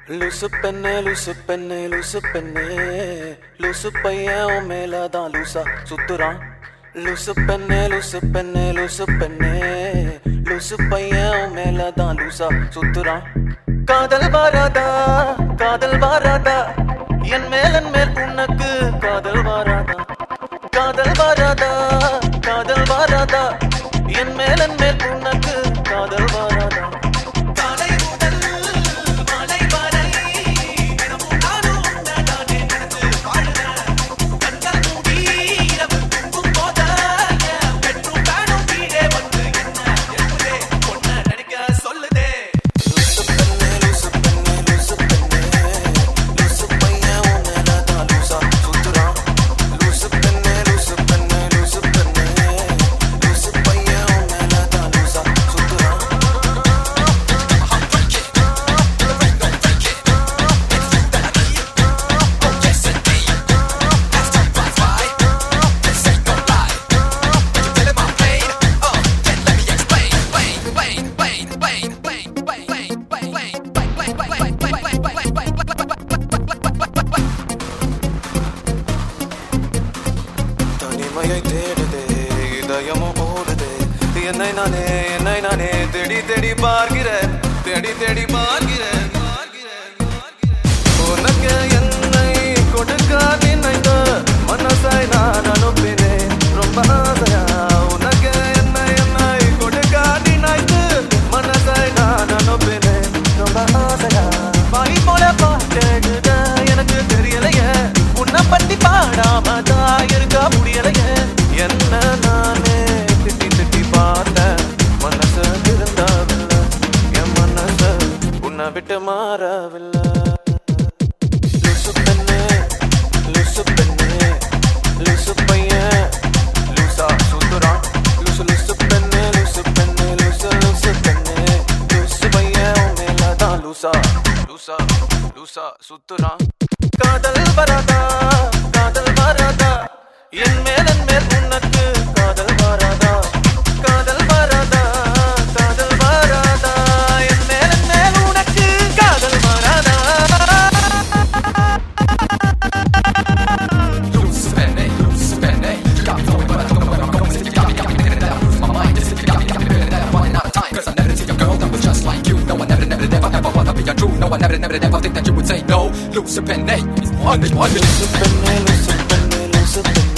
லூசு பெண்ணே லூசு பெண்ணே லூசு பெண்ணே லூசு பையன் உன் மேலதான் லூசா சுத்துறான். லூசு பெண்ணே லூசு பெண்ணே லூசு பெண்ணே லூசு பையன் உன் மேலதான் லூசா சுத்துறான். காதல் வாராதா காதல் வாராதா என் மேல் உனக்கு காதல் வாராதா. காதல் வாராதா காதல் வாராதா என் மேல் உனக்கு காதல் வாராதா. தேடுதே இதயமும் ஓடுதே என்னை நானே தேடி தேடி பார்க்கிறேன் தேடி தேடி பார்க்கிறேன். உனக்கு என்னை கொடுக்க நினைத்த மனசாய் நான் அனுப்பினேன் ரொம்ப ஆசையா. உனக்கு என்னை கொடுக்க நினைத்து மனசாய் நான் அனுப்பினேன் ரொம்ப ஆசையா. வாய் போல பாட்டெழுத எனக்கு தெரியலையே உன்னை பத்தி பாடாமதா இருக்க முடியலையே. என்ன நானே திட்டி திட்டி பார்த்தேன் மனசு திருந்தாவில்லை என் மனசு உன்னை விட்டு மாறவில்லை. லூசு பெண்ணே லூசு பெண்ணே லூசு பையன் லூசா சுத்துறான். லூசு லூசு பெண்ணே லூசு பெண்ணே லூசு லூசு பெண்ணே லூசு பையன் உன் மேலதான் லூசா லூசா லூசா சுத்துறான். காதல் வராதா காதல் வராதா என் மேல் உனக்கு காதல் வராதா. காதல் வராதா காதல் வராதா என் மேல் உனக்கு காதல் வராதா. Loose spinning, you got me going, but I don't know where I'm going. You got me in and out, losing my mind. If you got me in and out, running out of time. 'Cause I never see a girl that was just like you. No, I never ever wanna be untrue. No, I never ever think that you would say no. Loose spinning, one. Loose penny, loose penny, loose penny.